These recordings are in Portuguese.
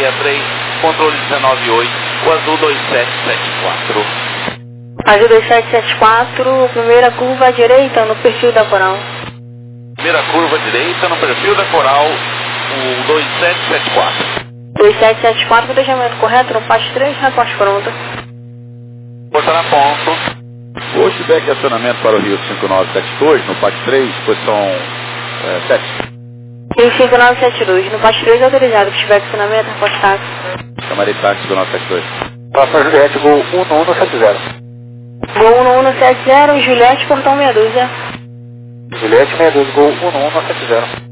63, controle 198, o azul 2774. Azul 2774, primeira curva à direita no perfil da Coral. Primeira curva à direita no perfil da Coral, o 2774. 2774, planejamento correto no PAT 3, reporte pronto. Porta na ponto. Pushback acionamento para o Rio 5972, no PAT 3, posição 7. Rio 5972, no PAT 3 autorizado, pushback acionamento, reporte táxi. Camarei táxi 5972. Passa Juliette, Gol 1170. Gol 1170, Juliette, portão meia dúzia. Juliette 62, Gol 1170.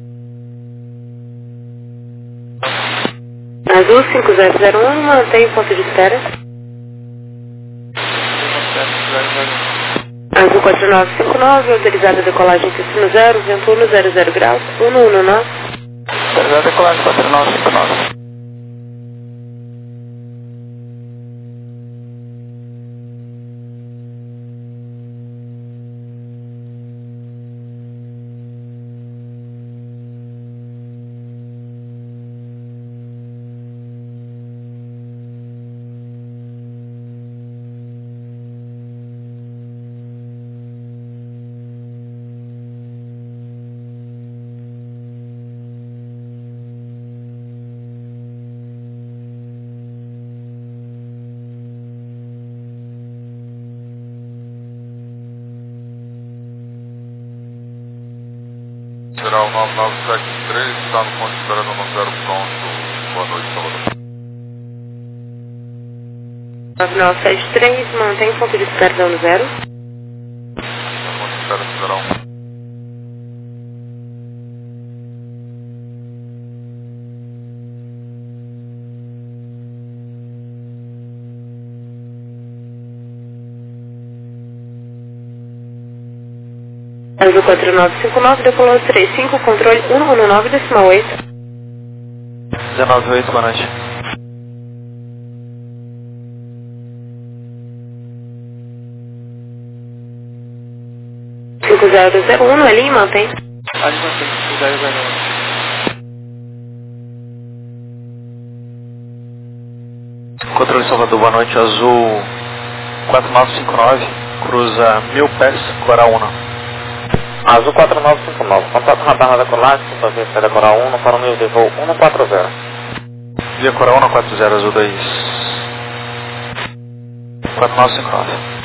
Azul 5001, mantém o ponto de espera. Azul 4959, autorizada a decolagem destino 0, vento 100 graus, 119. Autorizada a decolagem 4959. Geral 9973, está no ponto de espera no 0 pronto. Boa noite, Salvador. 9973, mantém o ponto de espera no 0. No ponto de espera no geral 1. Azul 4959, decolou 35, controle 119,8. 198, boa noite. Cinco 5001, no Elim, mantém. Ali mantém, 5001. Controle Salvador, boa noite. Azul 4959, cruza 1000 pés, Coral 1. Azul 4959, contato radar na decolagem, superfície da Coral 1, para o nível de voo 140. Via Coral 140, Azul 2. 4959.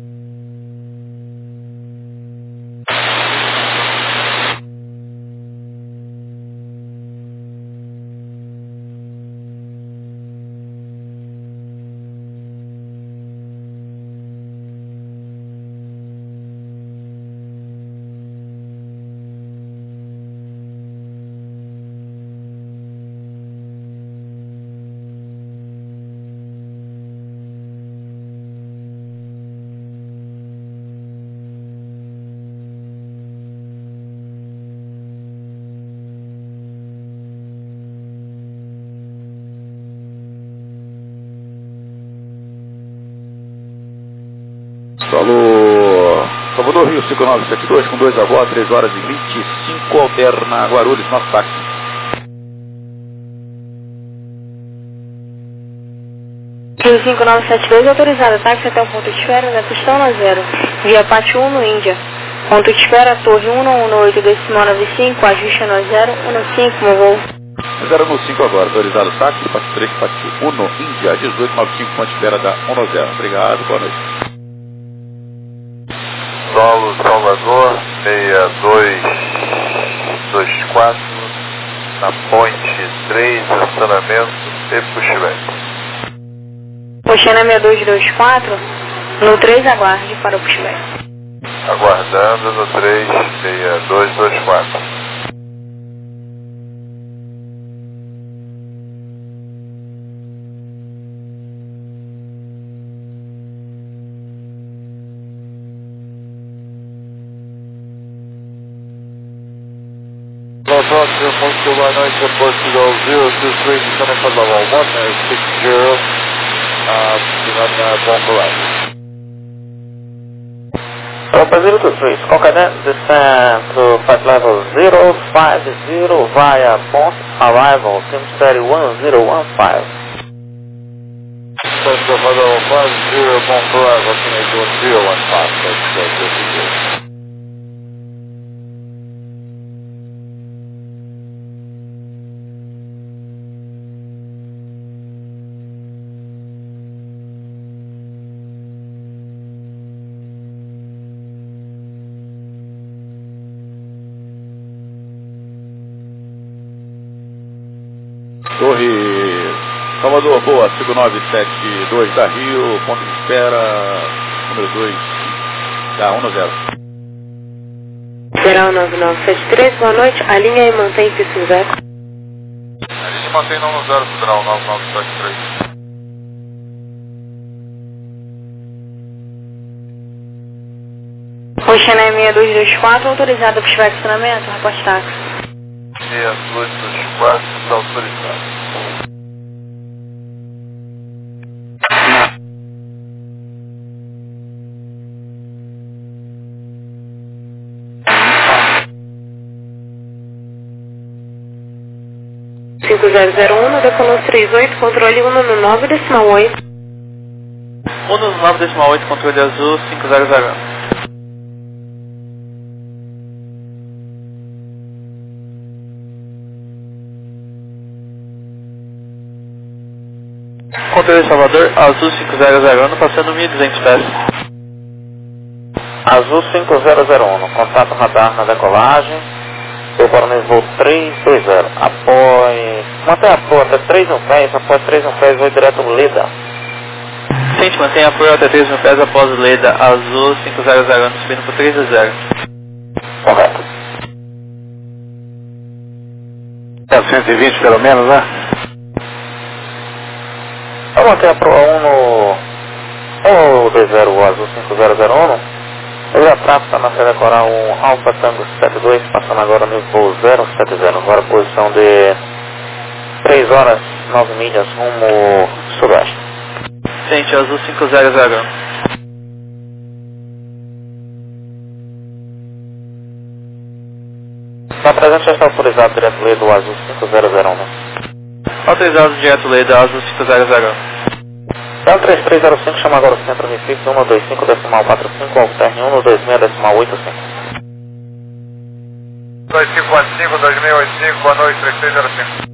Salvador Rio 5972 com 2 agora, 3 horas e 25, alterna Guarulhos, nosso táxi. Rio 5972, autorizada, táxi até o ponto de espera, na pistão na 0. Via PAT 1 no Índia. Ponto de espera, torre 118, decimal 95, ajuste no 015, no voo. 015 agora, autorizado táxi, PAT 3, PAT 1 no Índia, 1895, ponto de espera da 110. Obrigado, boa noite. Solo Salvador 6224, na ponte 3, acionamento e pushback. Oceana 6224, no 3 aguarde para o pushback. Aguardando no 36224. Próximo ponto, boa noite, Portugal 023, descendo para level 160, behind Bongo Left. Opa 023, Concadent, descend to flight level 050 via Ponce, arrival, Simsbury 1015. Flight level 50, Ponce arrival, Simsbury 1015, Torre Salvador, boa, 5972 da Rio, ponto de espera, número 2, da 10. Geral 9973, boa noite, alinha e mantém Pistol Eco. A gente mantém no 0, Federal 9973. Oxané 6224, autorizado para estiver estacionamento, reporte táxi. 6224, está autorizado. decolou 38, controle 199,8. 199,8, controle azul, 500. Controle Salvador, azul 5001, passando 1.200 pés. Azul 5001, contato radar na decolagem. Eu para no voo 320, apoie, mantém apoio até 3 pés, após 3 pés, vou direto no Leda. Sente, mantém apoio até 3 pés após o Leda, azul 500, subindo por 320. Correto. 120 pelo menos, né? Eu mantém a proa 1 no 20, azul 5001. Ele atrasa na sede coral 1 Alfa Tango 72, passando agora no voo 070, agora posição de 3 horas 9 milhas rumo sudeste. Sente, azul 500. Na presente já está autorizado direto lei do azul 5001. Autorizado direto lei do azul 500. Então 3305, chama agora o centro Recife 125.45, alterne 126.85. 2545, 2685, boa noite, 3305.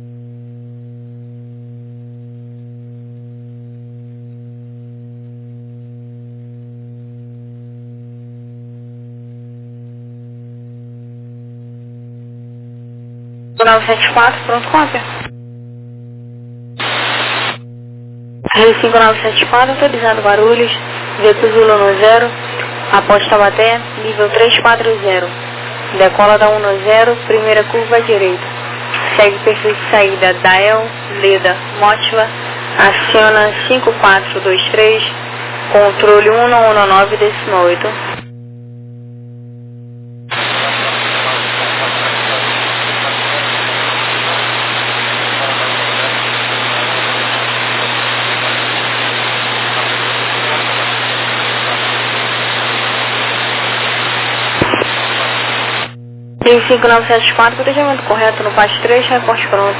O 974, pronto, cópia. Rio 5974, autorizado Guarulhos, Veco Zulu 10, após Taubaté, nível 340. Decola da 10, primeira curva à direita. Segue perfil de saída Dael, Leda, Mótiva, aciona 5423, controle 119,8. Rio 5974, protejamento correto no PAT 3, reporte pronto.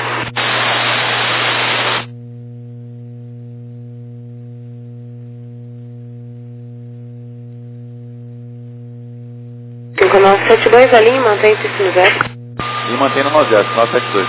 Rio 972, alinhe e mantém esse nível. E mantém no 972.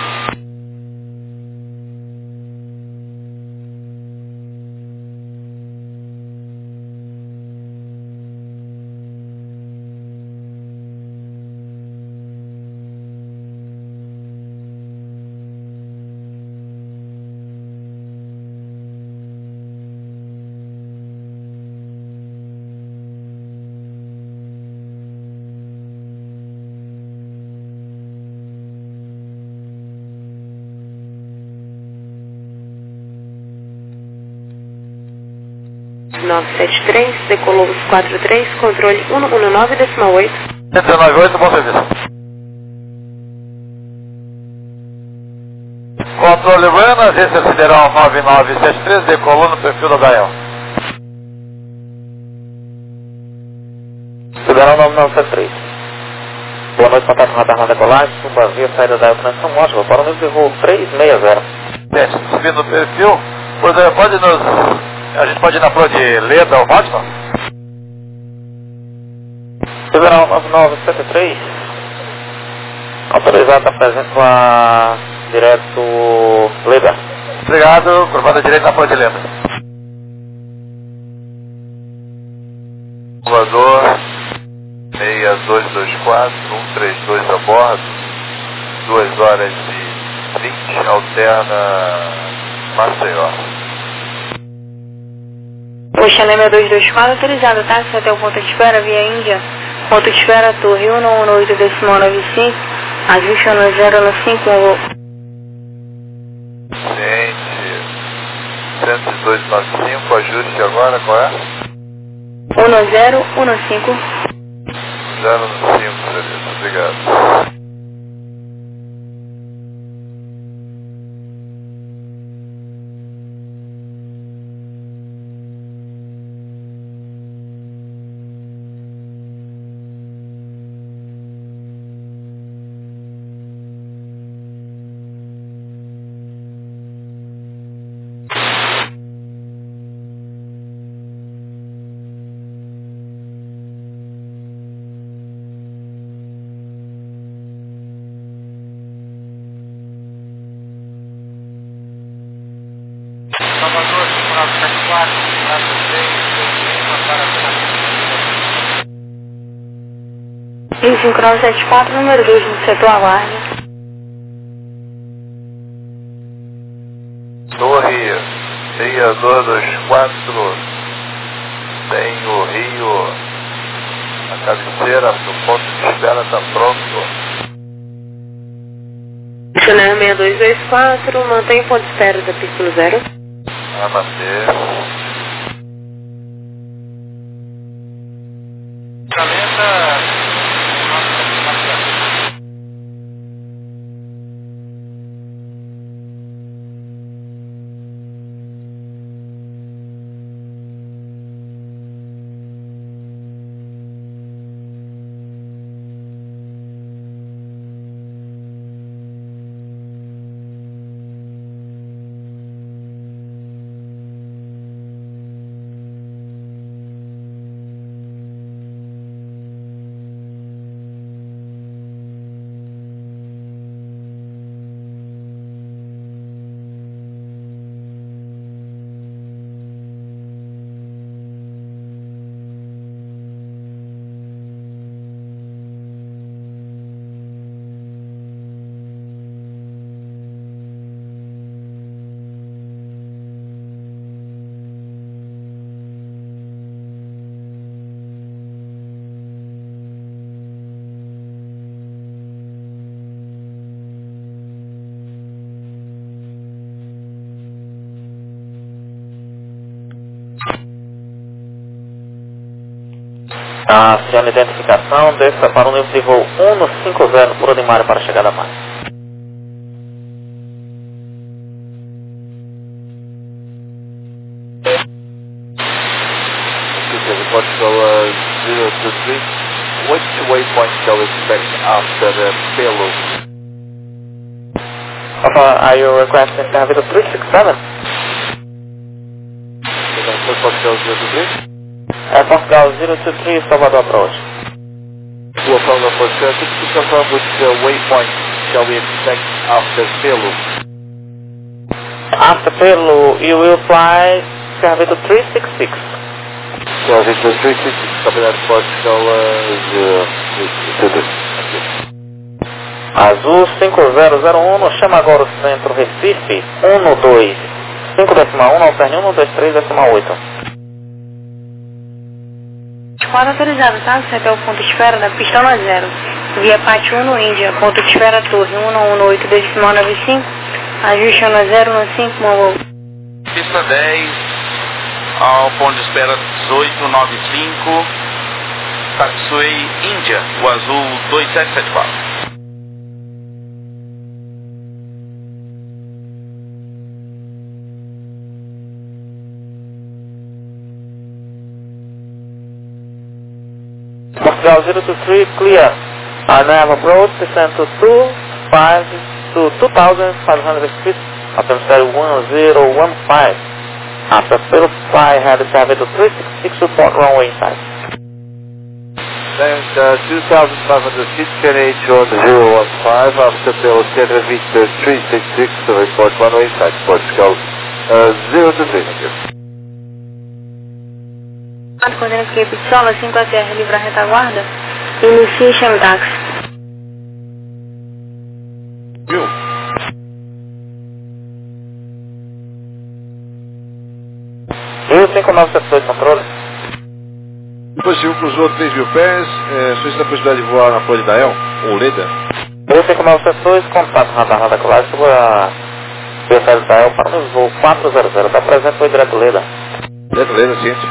decolou 43, controle 119,8. 198, bom serviço. Controle Buena, agência Sideral 9973, decolou no perfil da Dael. Federal 9973. Boa noite, contato com a radar decolagem, suba via saída da conexão móvel para o nível de voo 360. Teste, subindo o perfil, pode nos... A gente pode ir na prova de Leda ou Fátima? Federal 9973. Autorizado a presente com a direto Leda. Obrigado, curvada direita na prova de Leda. Voador 6224, 132 a bordo, 2 horas e 20, alterna Maceió. O Xané 224 autorizado, táxi até o ponto de espera via Índia. Ponto de espera, torre 118 decimal 95, ajuste no 015, Ciente 10295, ajuste agora, qual é? 1015. 015, beleza, obrigado. Salvador, 5974, prazo 3, 5974, número 2 no setor aguarde. Torre 6224, tem o Rio, a cabeceira, o ponto de espera está pronto. Xané 6224, mantém o ponto de espera da pista 0. A manter. Acione a identificação, desça para o nível de voo 150 por Animário para a chegada a mais. Portugal 023, which waypoint shall we expect after Pelo? Are you requesting Carvito 367? Portugal 023? Portugal 023, Salvador approach. To affirm the Portugal, could you confirm which waypoint shall we expect after Pelo? After Pelo, you will fly Carvito 366. Carvito 366, copy that, Portugal 023. Azul 5001, chama agora o centro Recife 12, 5,1, alterne 123,8. Quadro autorizado, tá? Você até o ponto de espera da pista 0. Via Pátio 1 Índia, ponto de espera torre 118 decimal 95, ajuste no 015, Mongol. Pista 10, ao ponto de espera 1895, Taxway Índia, o azul 2774. Portugal 023, clear. Nav approach, descend to 2,500 feet, atmosphere 1015. After fill fly, head survey to 366, report runway inside. Then 2,500 feet, KNH on 015, after fill center Victor 366, to report runway inside, Portugal 023, thank you. Coordenada Cape Solo 5ATR, livre a retaguarda. Inicie chame táxi. Viu? Rio 5972, controle. Positivo cruzou 3.000 pés, solicita a possibilidade de voar na Flor de Dael, ou Leda. Rio 5972, contato radar colar, sobre a Flor de Dael para o voo 400, está presente, foi direto Leda. Direto Leda, ciente.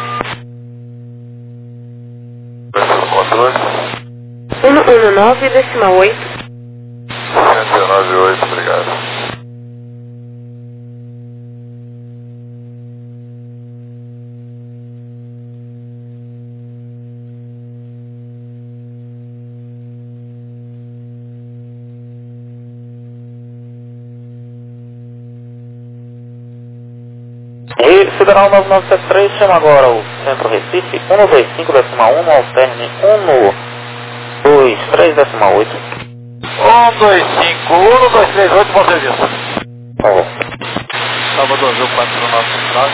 Controle. 119,8. 119,8, obrigado. E Federal 9973, chama agora o Centro Recife, 125,1, alterne 123,8. 125, 1238, bom serviço. Por favor. Salvador Azul 4959.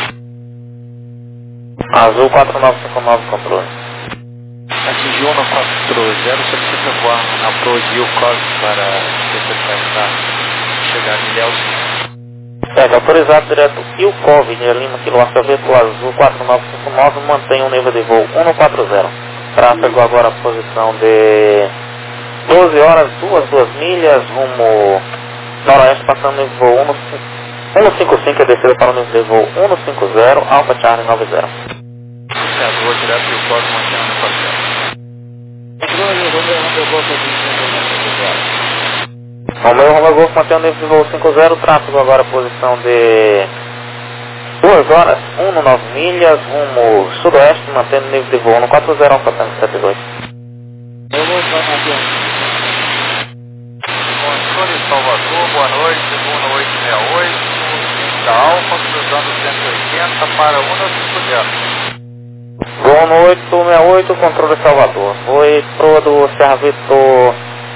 Azul 4959, controle. Atingiu 140, solicita voar na Pro de Yukov para detectar chegar em Ilhéus. Autorizado direto Yukov, de Lima, Kilo Alfa Veículo Azul 4959, mantém o nível de voo 140. Tráfego agora a posição de 12 horas, 2 milhas, rumo noroeste, passando no voo 155, é descida para o nível de voo 150, Alpha Charlie 90. Iniciador direto Yukov, mantém 140. Romeo Golf mantém o nível de voo 50, tráfego agora a posição de 2 horas, 9 milhas, rumo sudoeste, mantendo o nível de voo 140, Alpha Tango 72. Controle Salvador, boa noite, Luna 868, da Alfa, cruzando 180 para 150. Voo no 868, controle Salvador. Foi pro do Serra Vitor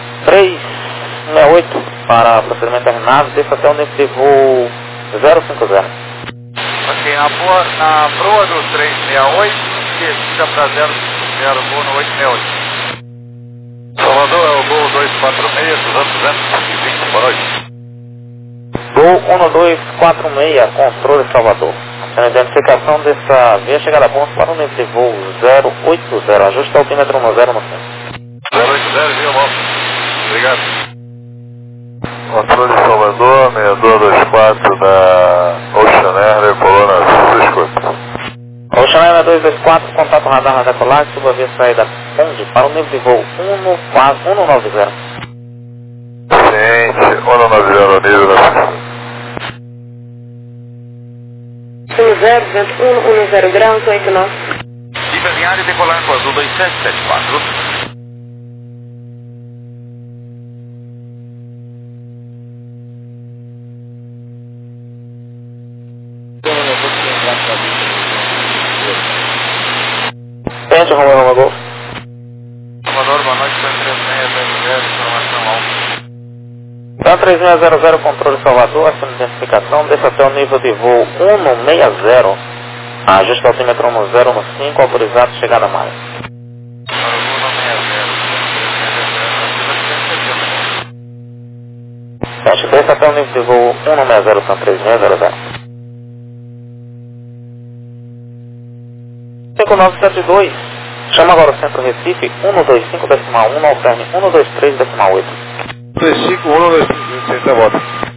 368 para procedimento terminado, desça até o nível de voo 050. Ok, na proa do 368, descida para 050, voo no 868. Salvador é o voo 246, cruzando 220, boa noite. Voo 1246, controle Salvador. A identificação dessa via chegada a ponto para o nível de voo 080, ajuste altímetro no 0 no centro. 080, viu, volta. Obrigado. Controle Salvador, 6224 da Ocean Air, decolou na sua escuta. Ocean Air 224, contato radar colar, suba a via saída Ponte para o nível de voo 190. Ciente, 190 nível da 10 graus, 89. Livre em área decolar com Azul 2774. Tente, Romeo Golf. Salvador, boa noite, 3600, informação alta. Então 3600, controle Salvador, ação de identificação, desça até o nível de voo 160, ajuste altímetro no 0 no 5, autorizado, chegada a mais. Teste, desça até o nível de voo 160, são 3600. 5972, chama agora o Centro Recife, 125,1, alterne 123,8. 35, 123, senta a volta.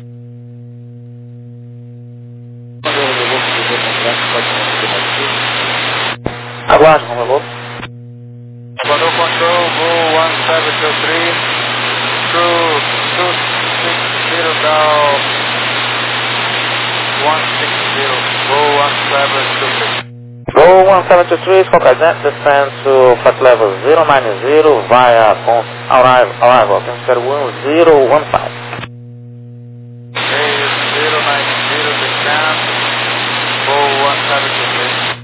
Aguarde, Romeo Golf. Salvador Control, voo 1723, through 260 down 160, voo 1723. Go 1723, Squawk descend to flight level 090 via arrival, Atmosphere 1015. Okay, 090 descend, go 1723.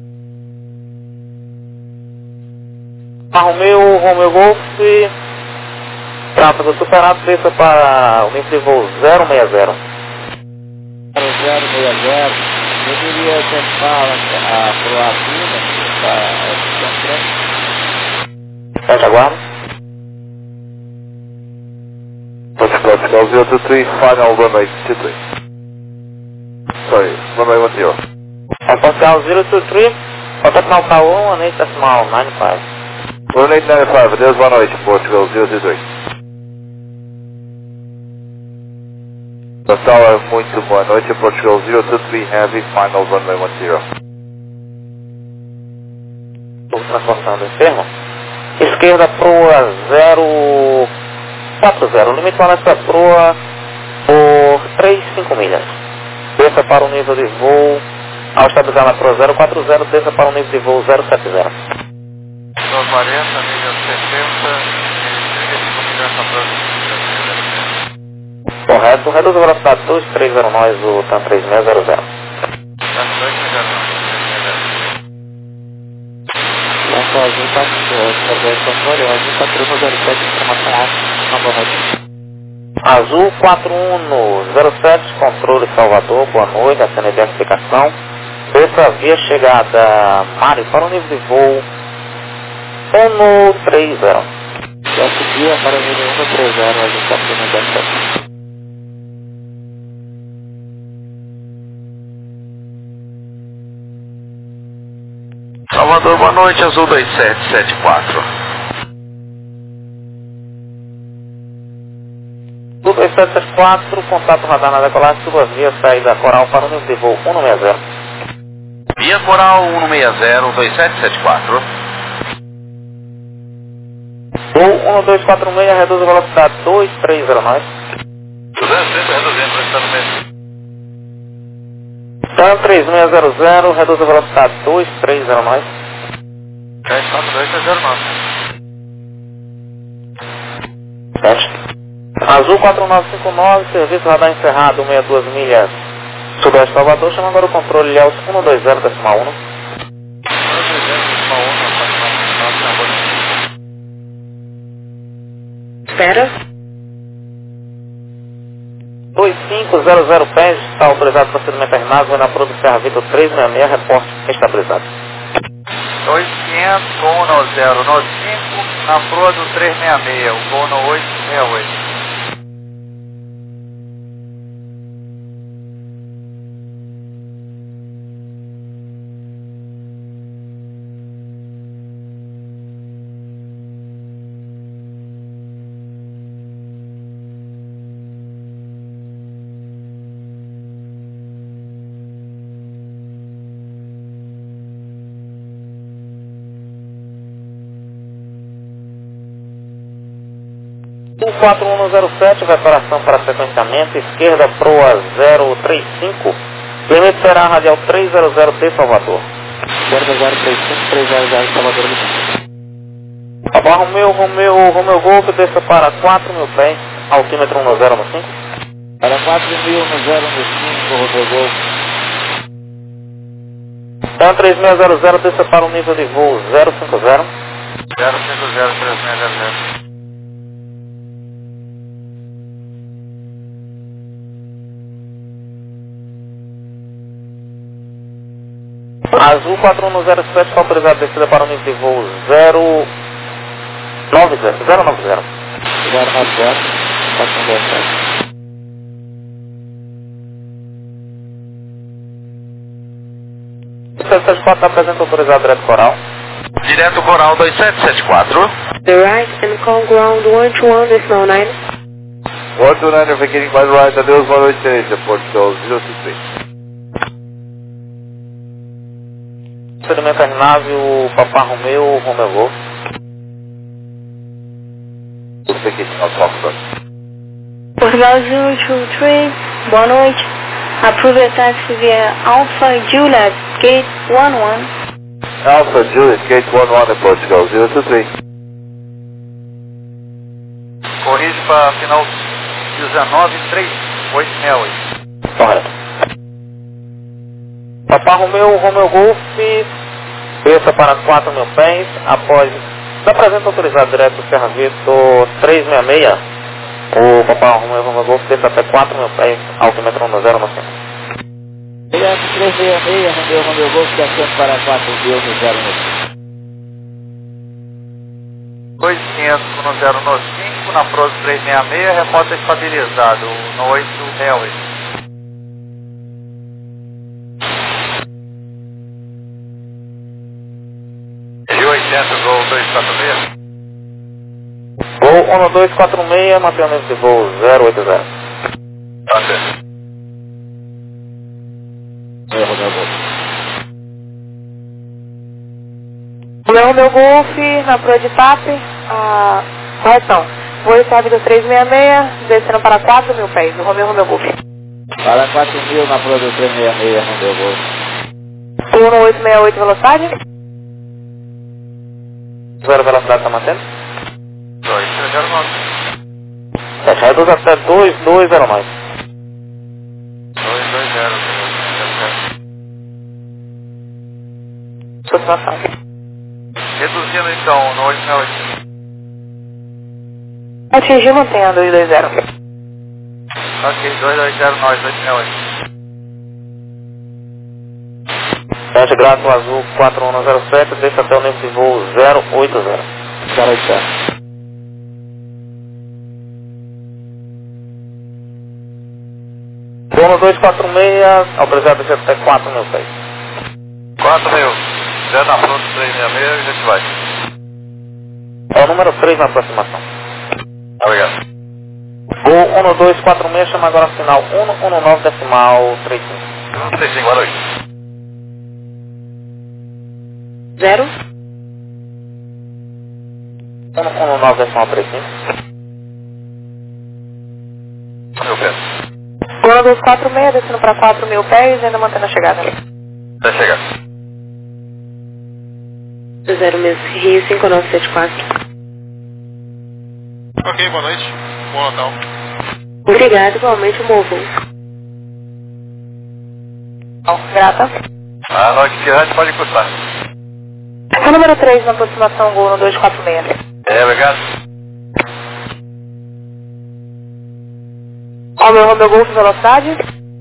Romeo Golf, tráfego superado, desça para o nível de voo 060. 060, eu queria tentar pro Abuna, Fecha a guarda. Portugal 023, final runway 23. Sorry, runway 10. Portugal 023, contact Alpha 18.95. 1895, adeus, boa noite, Portugal 023. Natal, muito boa noite, Portugal 023 Heavy, final runway 10. Estou transportando enfermo. Esquerda proa 040, limite para proa por 3,5 milhas. Desça para o nível de voo, ao estabilizar na proa 040, desça para o nível de voo 070. 240, milhas 70 e 35 milhas na próxima. Correto, reduz a velocidade 230 nós, o TAM 3600. Nossa, a gente tá com controle, a gente tá 307, informação alta, Azul 4107, controle Salvador, boa noite, acena a identificação. Desça via chegada Mari para o nível de voo 130. já subia para o nível 130, a gente tá 307. Salvador, boa noite, Azul 2774. Azul 2774, contato radar na decolagem, suba via saída Coral para o nível de voo 160. Via Coral 160, 2774. Voo 1246, reduz a velocidade 230 nós. 230, reduzindo, vai estar no meio. TAM 3600, reduz a velocidade 230 nós. 1042, Fecha. Azul 4959, serviço radar encerrado, 62 milhas sudeste Salvador, chama agora o controle Ilhéus 120.1. Espera. 2500 pés, está autorizado o procedimento terminado, vai na proa do Serra Vitor 366, reporte estabilizado. 2500, gol no 0, no 5, na proa do 366, o gol no 868. O 4107, preparação para sequenciamento, esquerda proa 035, limite será radial 300T Salvador. 0035, 300 Salvador. Papa Romeo Golf, desça para 4.000 pés, altímetro 1015. Para 4.000 no 015, Romeo Golf. TAM 3600, desça para o nível de voo 050. 050, 3600. Azul 4107, está autorizado a descida para o nível de voo 090. 090, 417. 774 apresenta autorizado direto Coral. Direto Coral 2774. The right and call ground 121.9. 129, vacating by right, adeus, boa noite, Teresa, Portugal 063. Procedimento terminável, o Papa Romeo Golf. Você que está falando. Portugal 023, boa noite. Approve a taxi via Alpha Juliet, gate 11. Alpha Juliet, gate 11 approach, go 023. Corrige para final 193868. Correto. Papa Romeo Golf, desça para 4.000 pés, após da presença autorizada direto do Serra Vitor 366, o Papa Romeo Golf desça até 4.000 pés, altímetro 10 no centro. 366, Romeo Golf, descendo para 4.000 no 0 no 2500 no 0 no 5, na Prosa 366, repórter estabilizado no 868. Gol 246. Gol 1246, mantenha de voo 080. Ok. Romeo Golf, na proa de TAP, correção. Voo recebe do 366, descendo para 4.000 pés, o Romeo Golf. Para 4.000 na prova do 366, Romeo Golf. 1868 velocidade. 0 velocidade está mantendo? 2309. Reduz até 2209. 220. Satisfação. Reduzindo então no 868. Atingiu, mantenha 220. Ok, 220 nós, 868. Teste grato azul 4107, deixa até o nível de voo 080. 080. Dono 246, autorizado a descer até 4.000 pés. 4.000. Já na Prosa 366 e a gente vai. É o número 3 na aproximação. Obrigado. Voo 1246, chama agora final 119.35. 35, boa noite. 0. 119.35. Meu pé. Gol 246, descendo para 4.000 pés, ainda mantendo a chegada. Vai chegar. 0 mesmo, Rio 5974. Ok, boa noite. Bom Natal. Obrigado, igualmente, movo. Grata. A noite de rádio pode custar. É número 3 na aproximação, Gol no 246. Obrigado. Ó, meu Romeo Golf, velocidade.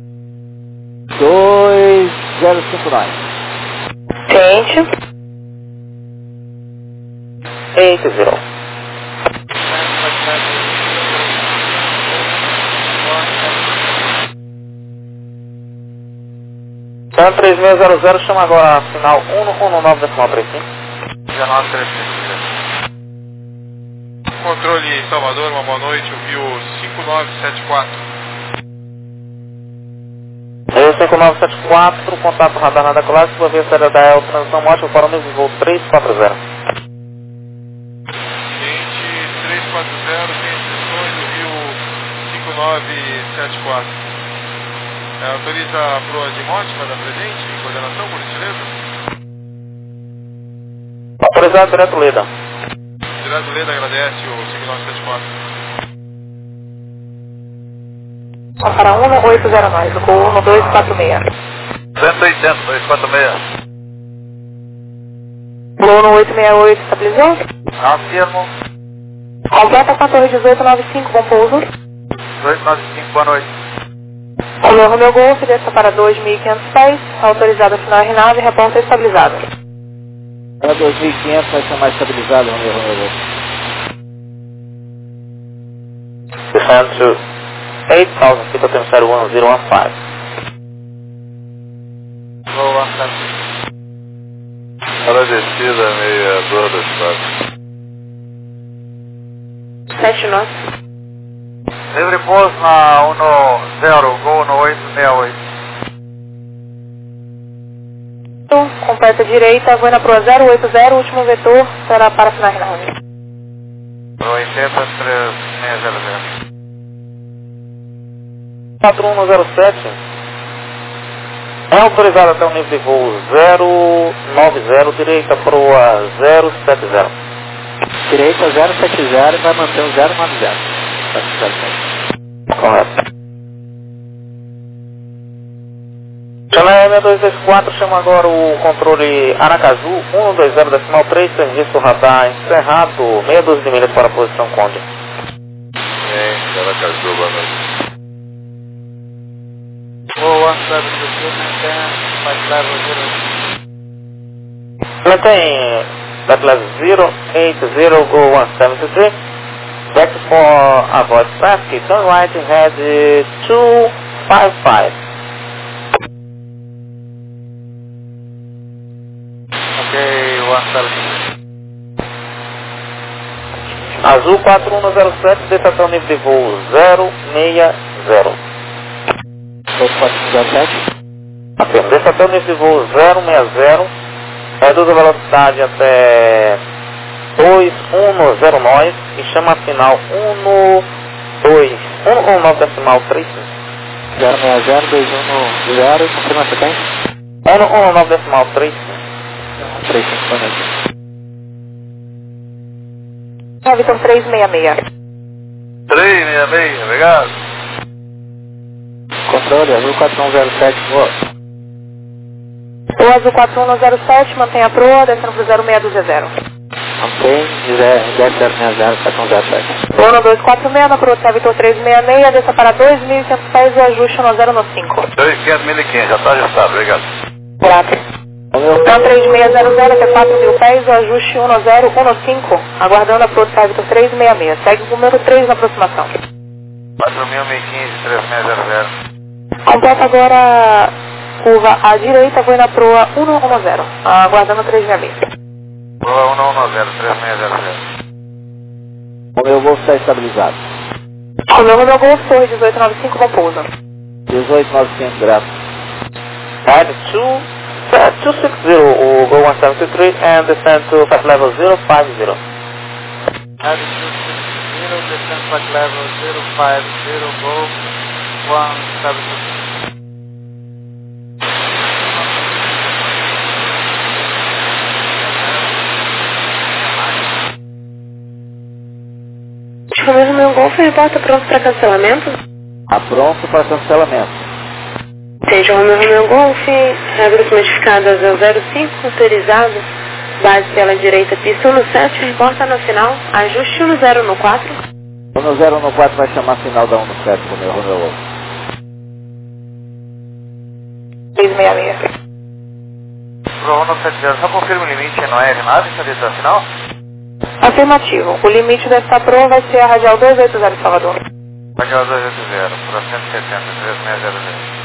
2059. Tente. 80. Então 3600, chama agora final 119.35. 1935. Controle Salvador, uma boa noite, ouviu 5974. Rio 5974, contato radar nada clássico, vai ver se era da El transição móvel para o mesmo voo 340. Gente 340, tem instruções do Rio 5974. Autoriza a proa de morte para dar presente em coordenação, por gentileza? Autorizado direto Leda. Direto Leda agradece o 5974. Só para 1809, Gol no 246. 180, 246. Gol no 868, estabilizou. Afirmo. Completa com a torre 1895, com pouso. 295, boa noite. O meu Romeo Golf desça para 2.500 pés, autorizado a final RNAV e repórter estabilizado. Para 2.500 vai ser mais estabilizado, Romeo Golf. Descendo to 8,000 feet, atmosfera 1015. Boa tarde. Para a descida, meia dor do espaço. 7 knots. Livre pouso na 10, Gol no 868. Completa direita, vai na proa 080, último vetor, será para final RNAV. 80300. 4107, É autorizado até o nível de voo 090, direita proa 070. Direita 070 e vai manter o 090. Correto. Chama 6224, chama agora o controle Aracaju 120.3, serviço radar encerrado, meia dúzia de milhas para a posição Conde. Aracaju, boa noite. Maintain that level 080, go 173, back for avoid traffic, turn right, head 255. Ok, 173. Azul 4107, desça até o nível de voo 060. 2417. Apenas, desça até o nível de voo 060, reduz a velocidade até 210 nós e chama a final 119.35. 060 210 e confirma a sequência? 119.35. 35, boa noite. Vitor 366. 366, obrigado. Controle, azul 4107, boa. O azul 4107, mantém a proa, descendo para o 0620. Mantém, 1060, 4107. 1246, na proa do Vitor 366, desça para 2.100 pés e ajuste no 015. 2.500, 1.500, já está ajustado, obrigado. Grato. Então 3600 até 4.000 pés, o ajuste 1015, aguardando a proa do Vitor 366. Segue o número 3 na aproximação. 4.015, 3600. Completa agora curva à direita, vou na proa 110, aguardando 366. Proa 110, 3600. O meu voo está estabilizado. O meu Golf, torre 1895, bom pouso. 1895, graças. Head 260, o go 173 and descend to flight level 050. Head 260, descend flight level 050, go 173. O meu Golf reporta pronto para cancelamento. Está pronto para cancelamento. Seja o Romeo Golf, grupo modificado ao 05, autorizado, base pela direita, pista 17, reporta nacional, ajuste 10 no 4. 10 no 4 vai chamar final da 17 com o meu Romeo. 366. Proa 170, só confirma o limite no aeronave, essa direção final? Afirmativo. O limite dessa proa vai ser a radial 280 Salvador. Radial 280, para 170, 3600.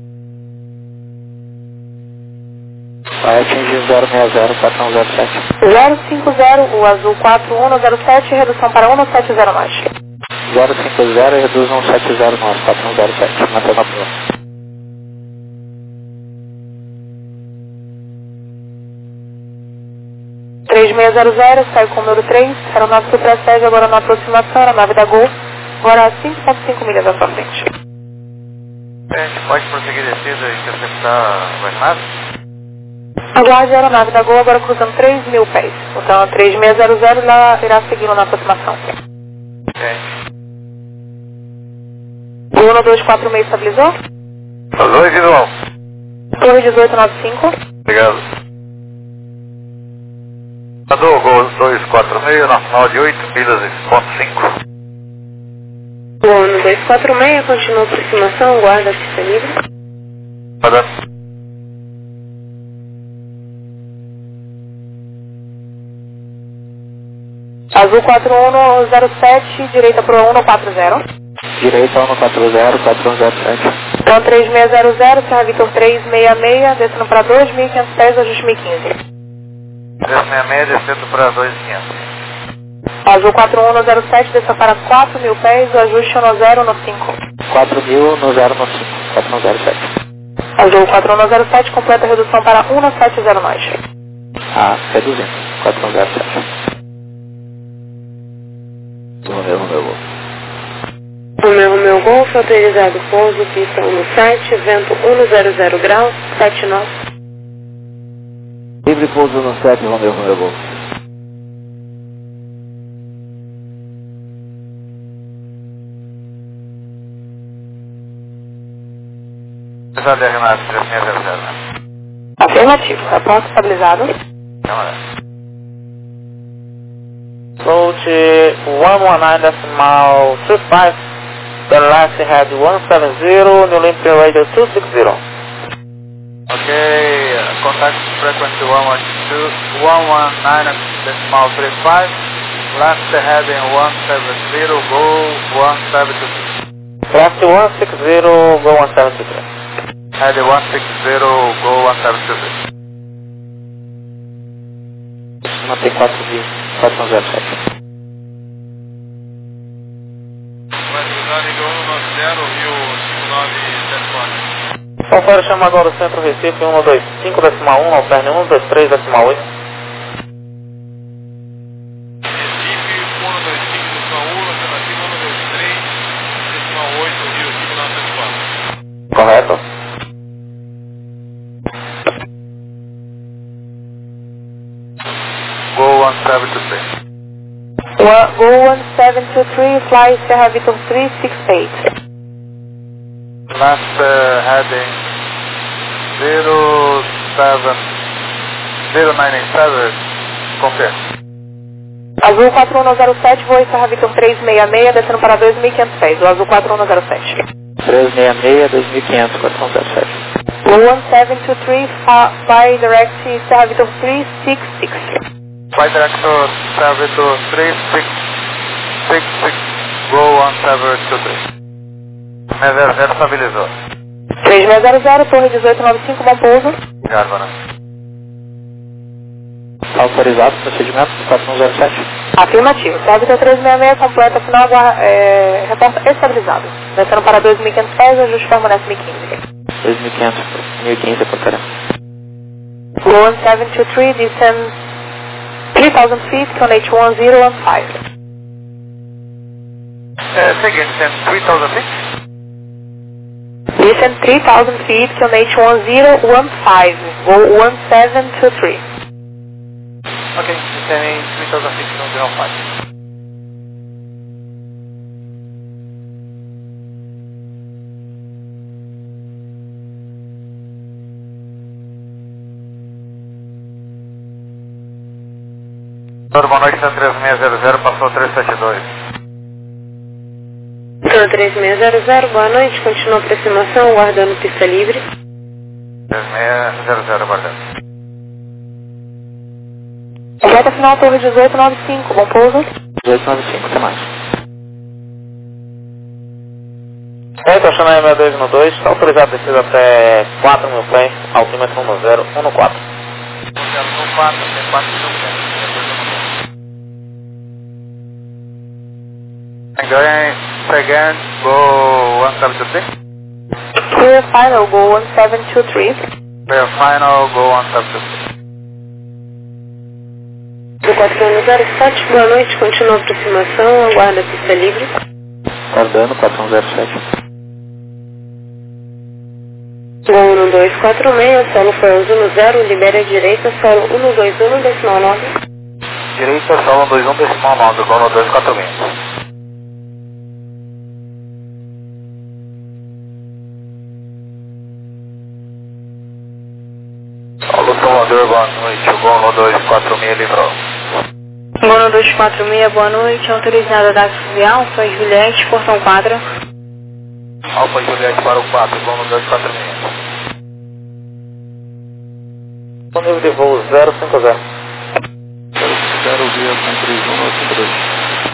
Vai atingir 060, 4107. 050, o azul 4107, redução para 170 nós. 050 e reduz 170 nós, 4107. Mantendo a proa. sai com o número 3, aeronave que precede agora na aproximação, aeronave da Gol, agora a 5.5 milhas à sua frente. A gente pode prosseguir descida e interceptar a aeronave? Aguarde a aeronave da Gol agora cruzando 3.000 pés. Então a 3600 ela irá segui-lo na aproximação. Ok. O 1246 estabilizou? Azul de novo. Torre 1895. Obrigado. Mandou o Gol 246 na final de 8 milhas e ponto 5. O ONU 246 continua a aproximação, guarda a pista livre. Mandando. Azul 4107, direita pro 140. Direita 140, 4107. Então 3600, Serra Vitor 366, descendo para 2.500 pés, ajuste 1015. 366 descendo para 2.500. Azul 4107, desça para 4.000 pés, o ajuste no 015. 4.000 no 015, 4107. Azul 4107, completa a redução para 170 nós. Ah, reduzindo, 4107. Romeo. O meu Hotel Golf, autorizado pouso, pista 17, vento 100 graus, 79. Livre pouso 17, Romeu Golf. ADR mais 3600, né? Afirmativo, reporte estabilizado. Approach 119.25, the last head 170, New Olympia radio 260. Okay, contact frequency 119.35, last heading 170, go 173. Left 160, go 173. Heading 160, go 173. Mantém 407. Ligou 190, Rio 5974. Conforme chama agora o Centro Recife 125.1, alterne 123.8. Recife 125.1, alternativa 123.8, Rio 5974. Correto? Go 173. Go 1723, fly Sierra Victor 368. Last heading 097, confirm. Azul 4107, voo Sierra Victor 366, descendo para 2.500 pés. O azul 4107. 366, 2500, 407. Go 1723, fly direct Sierra Victor 366. Flight director Servitor 3666, go 1723. 600 estabilizou. 3600, torre 1895, bom pouso. Obrigado, boa noite. Autorizado, procedimento 4107. Afirmativo. Sierra Victor 366, completa, final, reporta estabilizado. Descendo para 2.500 pés, ajuste permanece 1.015. 2500, 1015 por caramba. Go 1723, descend 3,000 feet, QNH 1015. Seguinte, 3,000 feet? Descend 3,000 feet, QNH 1015. Go 1723. Ok, descending 3,000 feet, 105. Boa noite, 3600, passou 372. 3600, boa noite, continua a aproximação, guardando pista livre. 3600, aguardando. Completa final, torre 1895, bom pouso. 1895, até mais. Estou achando aí 6212, está autorizado a descer até 4.000 pés, altímetro 1014. 014, tem 4.000. Going second, go 1723. Clear final, go 1723. Clear final, go 1723. Do 4107, boa noite, continua a aproximação, aguarda a pista livre. Guardando 4107. Go 1246, solo foi azul no 0, libera a direita, solo 121, decimal 9. Direita, solo 121, decimal 9, go no 246. Paulo Salvador, boa noite. O Gono 246 livrou. Gono 246, boa noite. Autorizada da Alfa Juliette, portão 4. Alfa Juliette para o 4, Gono 246. Disponível de voo 050. 0 via 13183.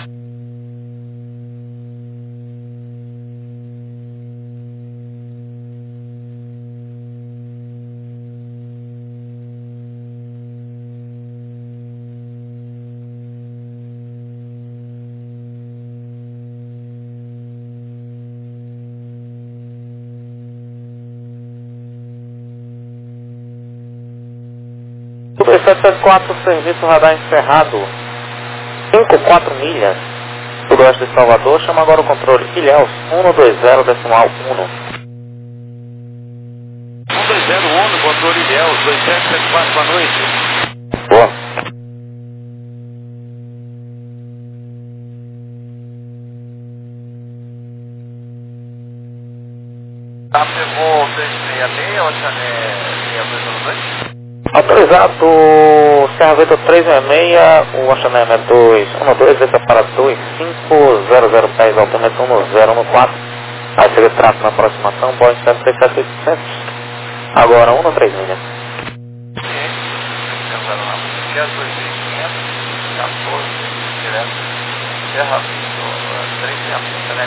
Super 774, serviço radar encerrado. 54 milhas. Sudoeste de Salvador, chama agora o controle Ilhéus 120 decimal 1. 1201, controle Ilhéus, 2774, boa noite. Boa. Tá, pegou 366, Oxané 6212? Autorizado Serra Vitor 366, o Oxané 212, desça para 2500 pés, altímetro 1014. Aí seria trato na aproximação, Boeing 737-800. Agora 1 milhas. Sim, pensaram lá. Dia 2500, 14, direto. Serra Vitor 366, Oxané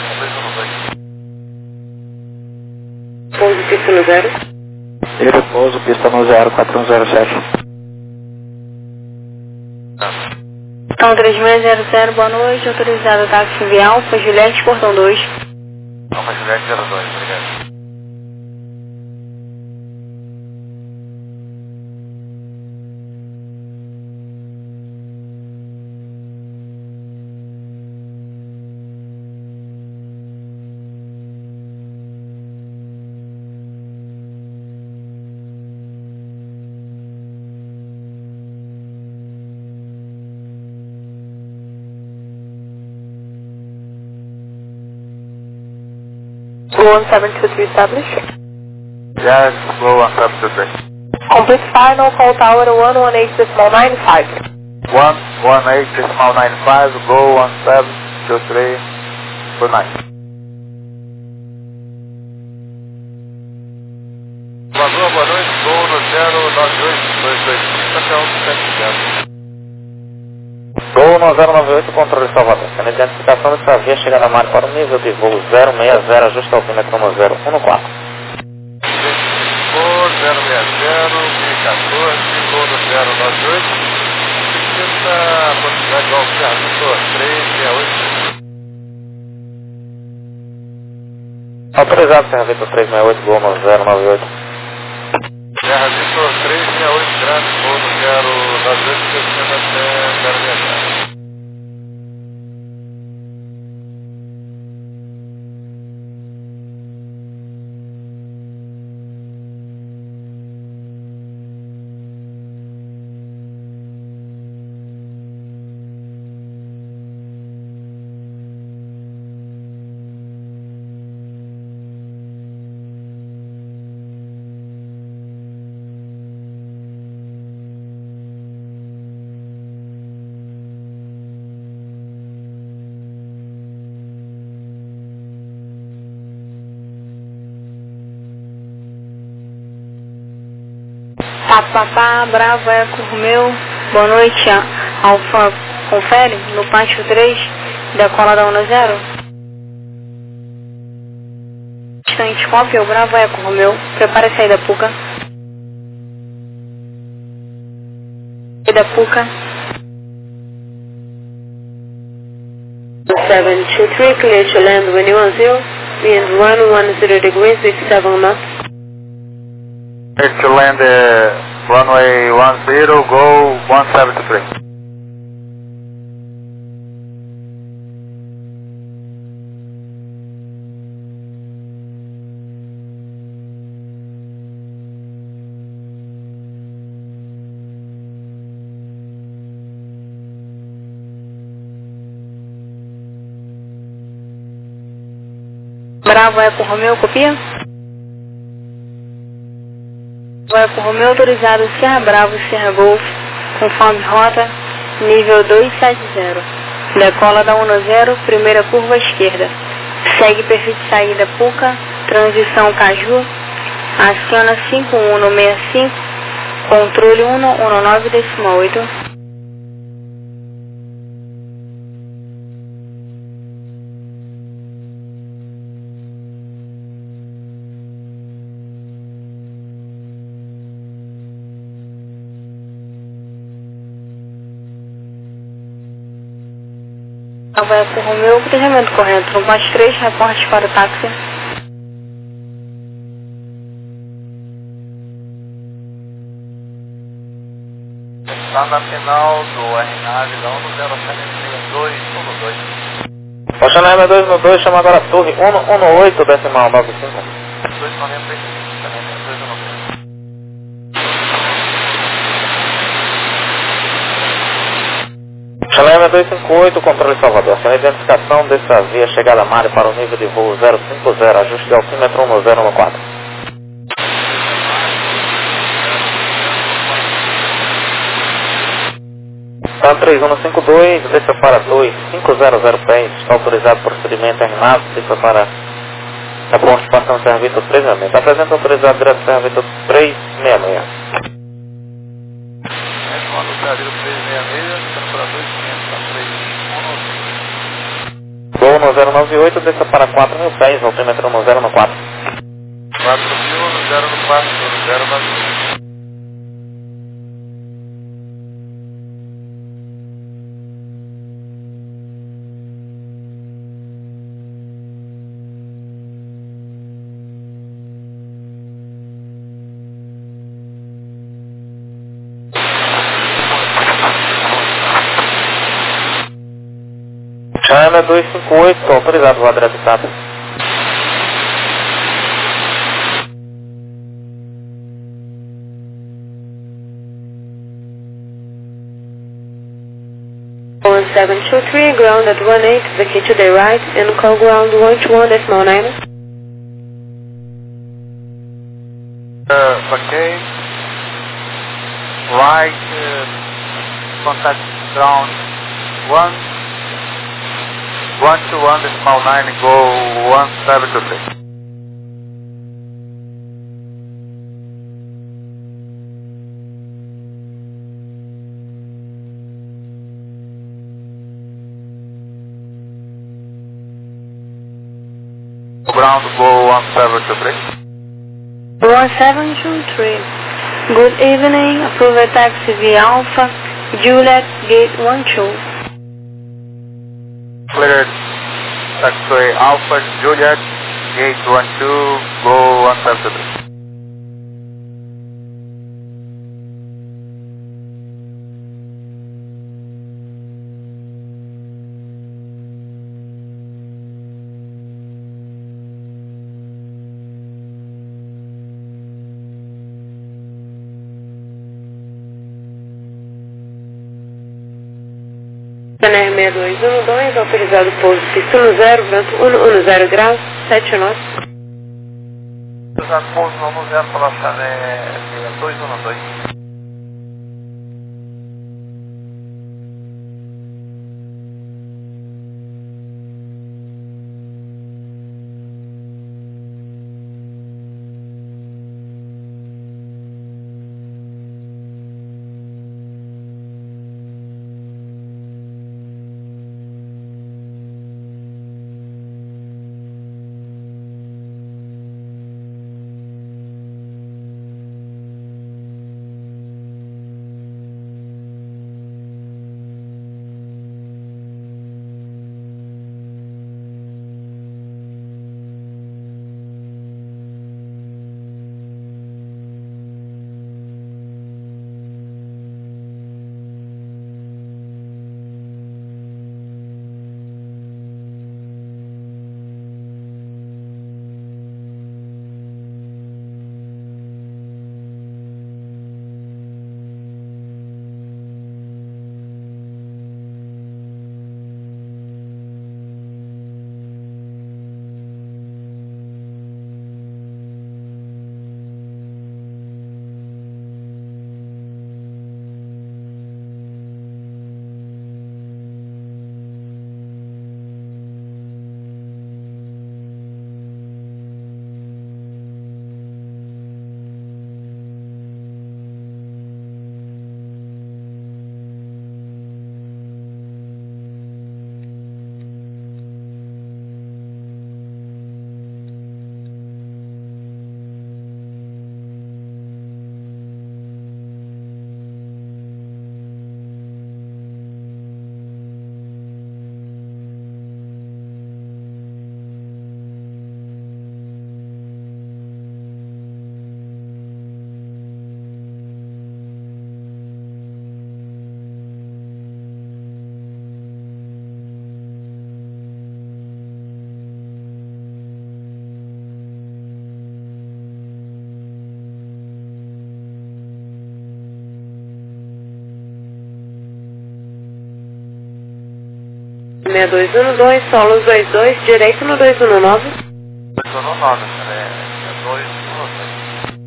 212. Pouso pista no 0. Ele pouso, pista no 04107. Então 3600, boa noite, autorizado táxi via Alfa, Juliette, portão 2. Alfa Juliette 02, obrigado. Go 1723 established. Yes, go 1723. Complete final, call tower 118.95. 118.95, go 1723, good night. Boa noite, go no 098-225 até o 170. Gol no 098, controle Salvador. Sendo identificação dessa via, chega na marca para o nível de voo 060, ajusta ao altímetro no 014. Go 060, 1014, go no 098, precisa quantidade de Alfa Vitor 368. Autorizado Serra Vitor 368, gol no 098. Serra Vitor 368, grande, go no 098, descendo até 060. Papapá, Bravo, Eco, Romeu, boa noite, Alfa, confere, no pátio 3, decola da 10. Instante, cópia, Bravo, Eco, Romeu, prepara a saída Puca. Saída Puca. 723, clear to land when you want 0, wind 110 degrees, 67 knots. Clear to land runway 10, go 173. Bravo, Eco, Romeu, copia? Eco, Romeu, autorizado Serra Bravo, Serra Golf, conforme rota, nível 270. Decola da 10, primeira curva à esquerda. Segue perfil de saída Puca, transição Caju, aciona 5165, controle 119.8. Vai com o Romeu, cruzamento correto. No mais 3, reporte para o táxi. Está na final do RNAV da 106212. Oceanária 212, chama agora a torre 118, decimal 95. 295, Oceanária 219. Oceanária 258, controle Salvador. Essa identificação dessa via chegada a Mário para o nível de voo 050, ajuste de altímetro 1014. Tá 3152, desça para 2500 pés, autorizado procedimento arrimado, desça para reporte passando serviço 366. Apresenta autorizado direto serviço 366. Manda o Brasil 366, estamos para 2500, Gol no 098, desça para 4000 pés, altímetro no 014. 4000 no 094, 098. China 258, autorizado voar direto TAP. On 723, ground at 18, vacate to the right, and call ground 121.9. Vacate, right, contact ground 121.9, go 1723. Ground go 1723. 1723. Good evening, approve taxi via Alpha, Juliet, gate 12. Cleared taxiway Alpha Juliet, gate 12, go 173. Oceanária 6212, autorizado pouso Pistuno 0, vento 110 graus, 7 knots. Já pouso no 0 para Oceanária 212. 6212, solos 22, direito no 219. 219, é 219.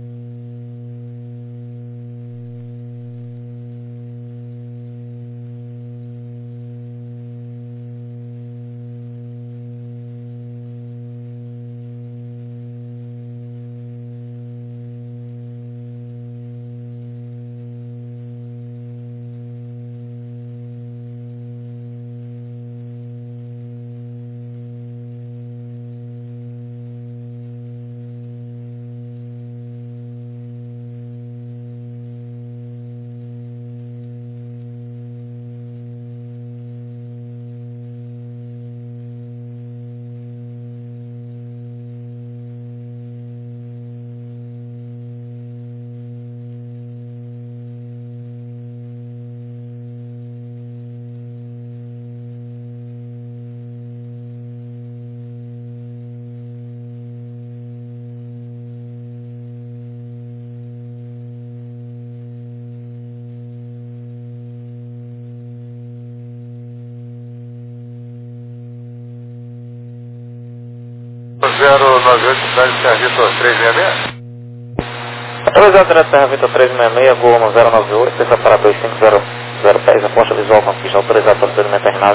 Zero 98, cidade de Serra Vitor 366. Atualizado direto Serra Vitor 366, Gol no 098, terça para 25010, aposta visual com pista autorizado para procedimento RNAV.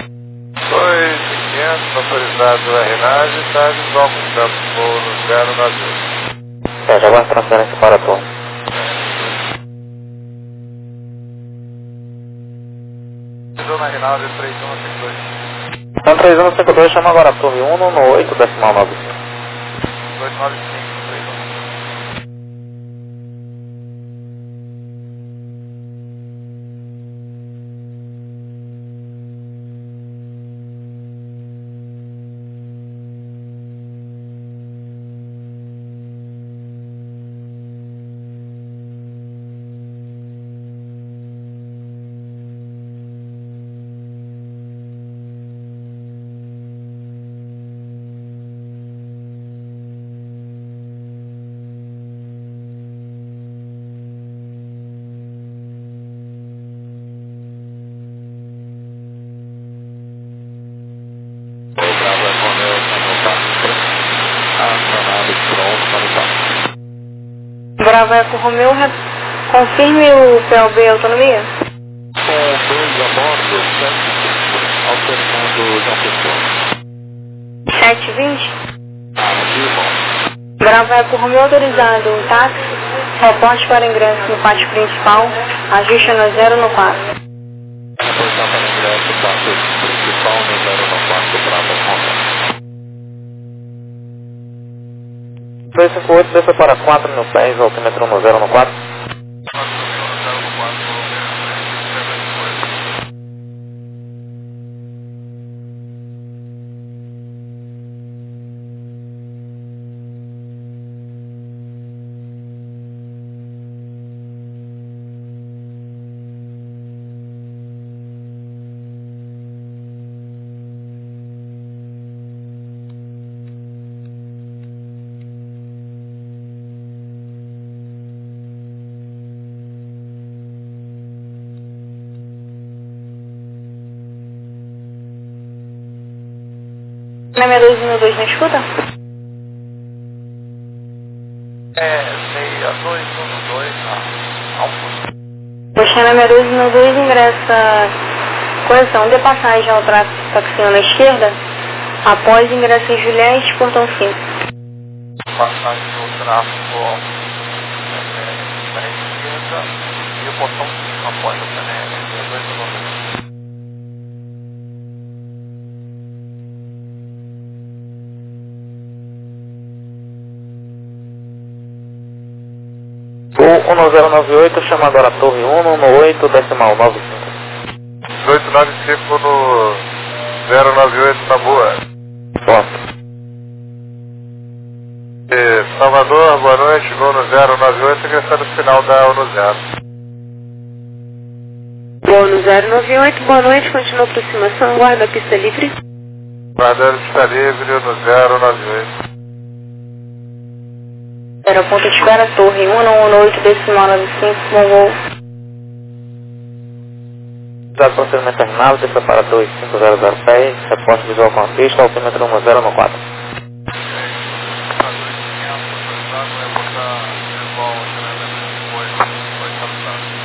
2500, autorizado RNAV, tá visual com campo Gol no 098. Já aguarda transferência para a torre. Zona RNAV 3152. Então 3152, chama agora a torre 118, decimal 95. 295. Bravo Eco Romeu, confirme o PLB autonomia. Com 2 a bordo, 7, alternando João Pessoa. 720. Afirmam. Bravo Eco Romeu autorizado, táxi, reporte para ingresso no pátio principal, ajuste no 0 no 4. Reportar para ingresso, pátio principal no 094, Bravo Romeu. 258, desça para 4 mil pés, altímetro no 0 no 4. Na 6212 não escuta? É, 6212, Alfa. Deixando na 6212 ingressa correção de passagem ao tráfego taxiano à esquerda, após ingresso em Juliette, portão 5. Passagem do tráfego na esquerda e o portão 5 após o PNL. O 1098, chama agora a torre 118, decimal 95. 1895 no 098, tá boa. Pronto. Salvador, boa noite, Gol no 098, ingressando no final da ONU 0. Gol no 098, boa noite, continua a aproximação, guarda a pista livre. Guardando pista livre no 098. Aeroponto de espera, torre 118, decimal 95, bom voo. Dado procedimento terminado, desça para 2500 pés, reposto visual com a pista, altímetro 1014. Vai botar igual o treinamento depois, vai captar.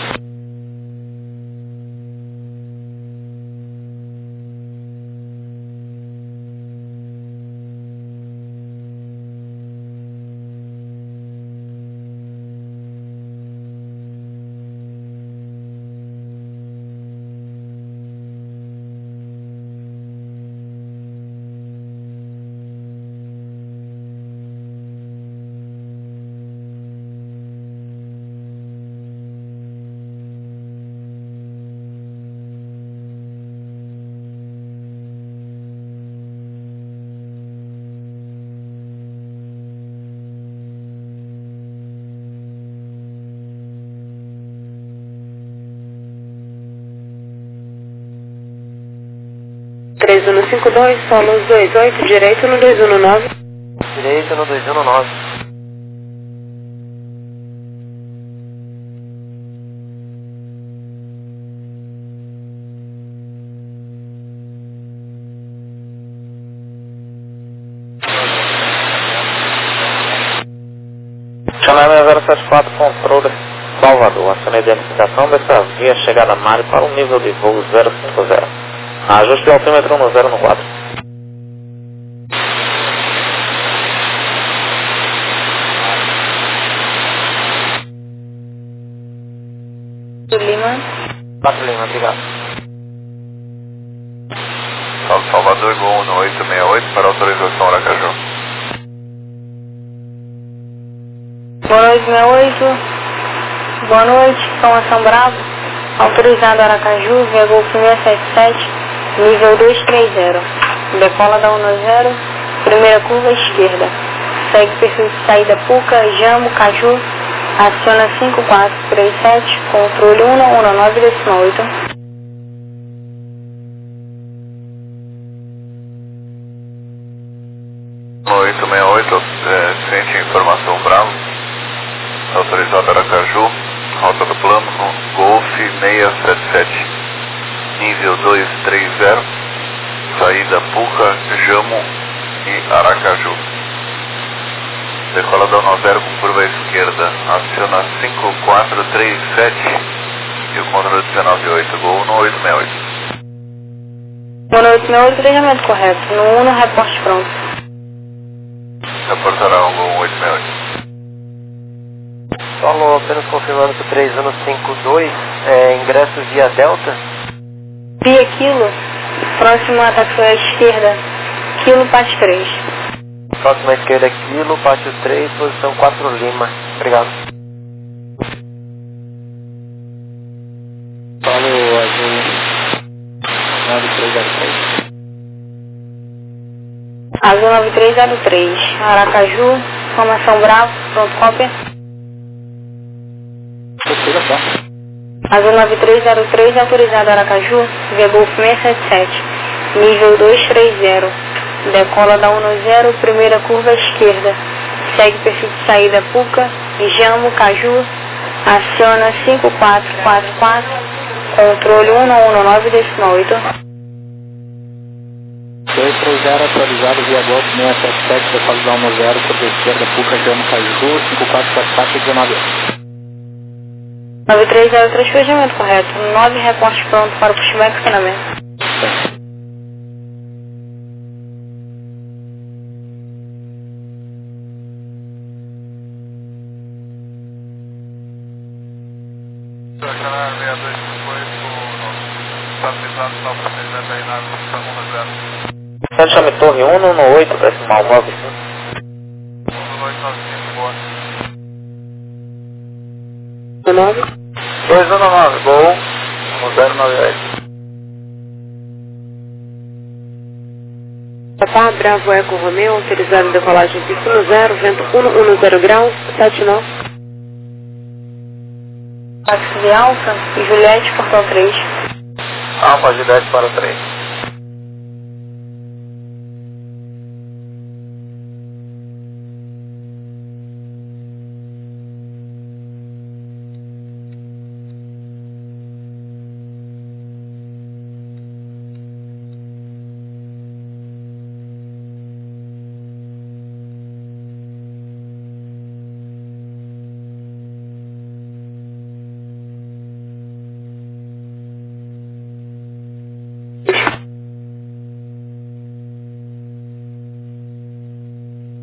Três 152, solo 28, direito no 219. Direito no 219. Chanel 074, controle Salvador. Acionei a identificação dessa via chegada a Mário para o nível de voo 050. Ajuste de altímetro no 014. Lima. 4 Lima, obrigado. Salvador, gol no 868 para autorização Aracaju. Boa noite, 68. Boa noite, São São Bravo. Autorizado Aracaju, via Golf 677, nível 230. Decola da 10, primeira curva esquerda. Segue perfil de saída Puca, Jambo, Caju. Aciona 5437, controle 119,8. 868, ciente informação Bravo. Autorizado Aracaju, rota do plano, Golf 677, nível 230, saída Puca, Jamo e Aracaju. Decola da 90 com curva esquerda, aciona 5437 e o controle 198, Gol no 868. Boa noite, 68, treinamento correto. No 1, reporte pronto. Reportará o Gol 868. Solo apenas confirmando que o 3152 ingresso via Delta. Via Quilo, próximo à taxoia à esquerda, Quilo Pátio 3. Próxima à esquerda Quilo, Pátio 3, posição 4 Lima. Obrigado. Solo azul 9303. Azul 9303, Aracaju, formação Bravo, pronto, cópia. Terceira só. Azul 9303, autorizado Aracaju, via Golf 677, nível 230. Decola da 10, primeira curva esquerda. Segue perfil de saída Puca, Jambo, Caju. Aciona 5444, controle 119,8. 230 atualizado via Golf 677, decola da 10, curva esquerda, Puca, Jambo, Caju, 5444, 19. 9303, fechamento correto. 9, reporte pronto para o pushback e treinamento. Canal 6258, estabilizado para o procedimento aí na água, 10. Você chame Torre 1 no 8, decimal 95. 295, boa. 19. 219, Gol no 098. Papá, Bravo Eco Romeo, autorizado decolagem de 0, vento 110 graus, 79. Táxi de Alfa e Juliette, portão 3. Alfa, Juliette para o 3.